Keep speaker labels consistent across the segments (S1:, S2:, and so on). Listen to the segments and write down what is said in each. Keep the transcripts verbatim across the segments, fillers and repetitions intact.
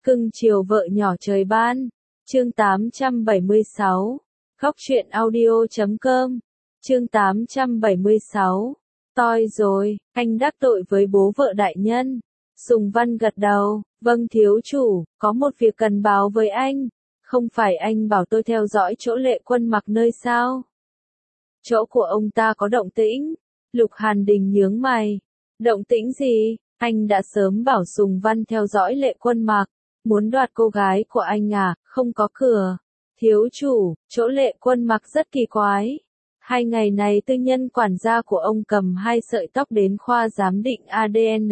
S1: Cưng chiều vợ nhỏ trời ban. Chương tám trăm bảy mươi sáu. Khóc chuyện audio chấm com. Chương tám trăm bảy mươi sáu. Toi rồi, anh đắc tội với bố vợ đại nhân. Sùng Văn gật đầu, vâng thiếu chủ, có một việc cần báo với anh. Không phải anh bảo tôi theo dõi chỗ Lệ Quân Mặc nơi sao? Chỗ của ông ta có động tĩnh. Lục Hàn Đình nhướng mày. Động tĩnh gì? Anh đã sớm bảo Sùng Văn theo dõi Lệ Quân Mặc. Muốn đoạt cô gái của anh à, không có cửa. Thiếu chủ, chỗ Lệ Quân Mặc rất kỳ quái. Hai ngày này tư nhân quản gia của ông cầm hai sợi tóc đến khoa giám định a đê en.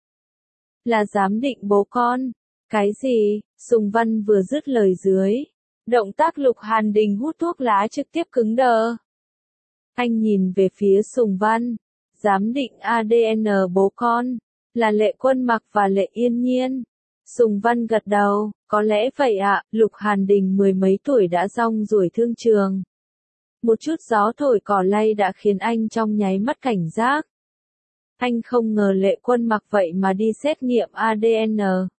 S1: Là giám định bố con. Cái gì? Sùng Văn vừa dứt lời dưới. Động tác Lục Hàn Đình hút thuốc lá trực tiếp cứng đờ. Anh nhìn về phía Sùng Văn. Giám định a đê en bố con. Là Lệ Quân Mặc và Lệ Yên Nhiên. Sùng Văn gật đầu, có lẽ vậy ạ, Lục Hàn Đình mười mấy tuổi đã rong ruổi thương trường. Một chút gió thổi cỏ lay đã khiến anh trong nháy mắt cảnh giác. Anh không ngờ Lệ Quân Mặc vậy mà đi xét nghiệm a đê en.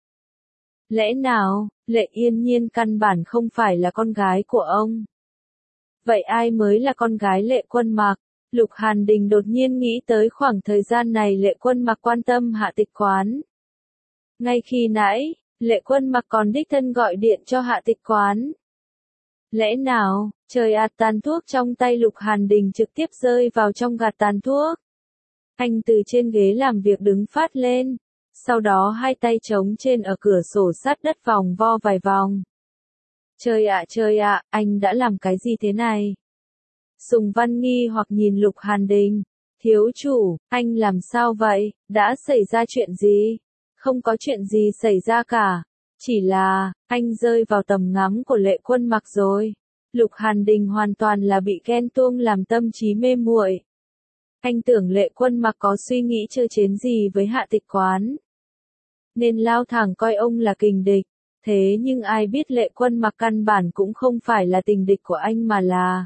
S1: Lẽ nào, Lệ Yên Nhiên căn bản không phải là con gái của ông? Vậy ai mới là con gái Lệ Quân Mặc? Lục Hàn Đình đột nhiên nghĩ tới khoảng thời gian này Lệ Quân Mặc quan tâm Hạ Tịch Quán. Ngay khi nãy, Lệ Quân Mặc còn đích thân gọi điện cho Hạ Tịch Quán. Lẽ nào, trời ạt tàn thuốc trong tay Lục Hàn Đình trực tiếp rơi vào trong gạt tàn thuốc. Anh từ trên ghế làm việc đứng phát lên, sau đó hai tay trống trên ở cửa sổ sát đất vòng vo vài vòng. Trời ạ trời ạ, anh đã làm cái gì thế này? Sùng Văn nghi hoặc nhìn Lục Hàn Đình. Thiếu chủ, anh làm sao vậy, đã xảy ra chuyện gì? Không có chuyện gì xảy ra cả. Chỉ là, anh rơi vào tầm ngắm của Lệ Quân Mặc rồi. Lục Hàn Đình hoàn toàn là bị ghen tuông làm tâm trí mê muội. Anh tưởng Lệ Quân Mặc có suy nghĩ chơi chiến gì với Hạ Tịch Quán, nên lao thẳng coi ông là kình địch. Thế nhưng ai biết Lệ Quân Mặc căn bản cũng không phải là tình địch của anh mà là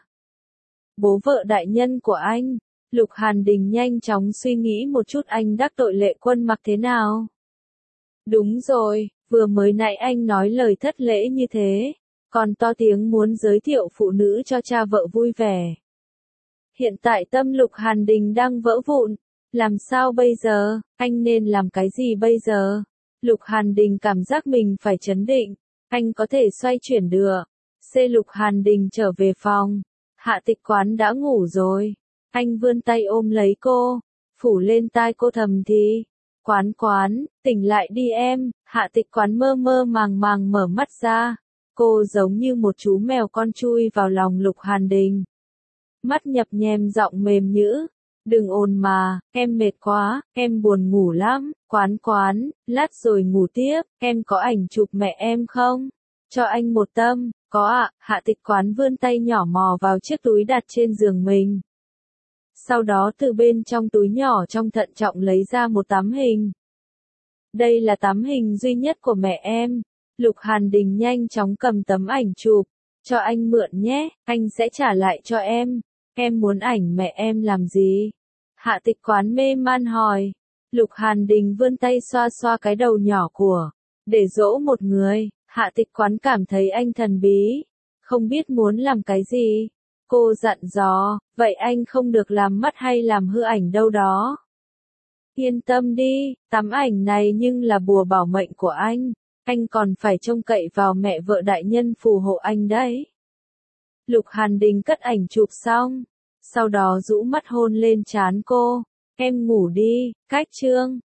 S1: bố vợ đại nhân của anh. Lục Hàn Đình nhanh chóng suy nghĩ một chút anh đắc tội Lệ Quân Mặc thế nào. Đúng rồi, vừa mới nãy anh nói lời thất lễ như thế, còn to tiếng muốn giới thiệu phụ nữ cho cha vợ vui vẻ. Hiện tại tâm Lục Hàn Đình đang vỡ vụn, làm sao bây giờ, anh nên làm cái gì bây giờ? Lục Hàn Đình cảm giác mình phải trấn định, anh có thể xoay chuyển được. C Lục Hàn Đình trở về phòng, Hạ Tịch Quán đã ngủ rồi, anh vươn tay ôm lấy cô, phủ lên tai cô thầm thì. Quán Quán, tỉnh lại đi em. Hạ Tịch Quán mơ mơ màng màng mở mắt ra. Cô giống như một chú mèo con chui vào lòng Lục Hàn Đình. Mắt nhập nhèm giọng mềm nhữ. Đừng ồn mà, em mệt quá, em buồn ngủ lắm. Quán Quán, lát rồi ngủ tiếp, em có ảnh chụp mẹ em không? Cho anh một tấm. Có ạ. Hạ Tịch Quán vươn tay nhỏ mò vào chiếc túi đặt trên giường mình. Sau đó từ bên trong túi nhỏ trong thận trọng lấy ra một tấm hình. Đây là tấm hình duy nhất của mẹ em. Lục Hàn Đình nhanh chóng cầm tấm ảnh chụp. Cho anh mượn nhé, anh sẽ trả lại cho em. Em muốn ảnh mẹ em làm gì? Hạ Tịch Quán mê man hỏi. Lục Hàn Đình vươn tay xoa xoa cái đầu nhỏ của. Để dỗ một người. Hạ Tịch Quán cảm thấy anh thần bí. Không biết muốn làm cái gì. Cô dặn dò, vậy anh không được làm mất hay làm hư ảnh đâu đó. Yên tâm đi, tấm ảnh này nhưng là bùa bảo mệnh của anh. Anh còn phải trông cậy vào mẹ vợ đại nhân phù hộ anh đấy. Lục Hàn Đình cất ảnh chụp xong. Sau đó rũ mắt hôn lên trán cô. Em ngủ đi, cách chương.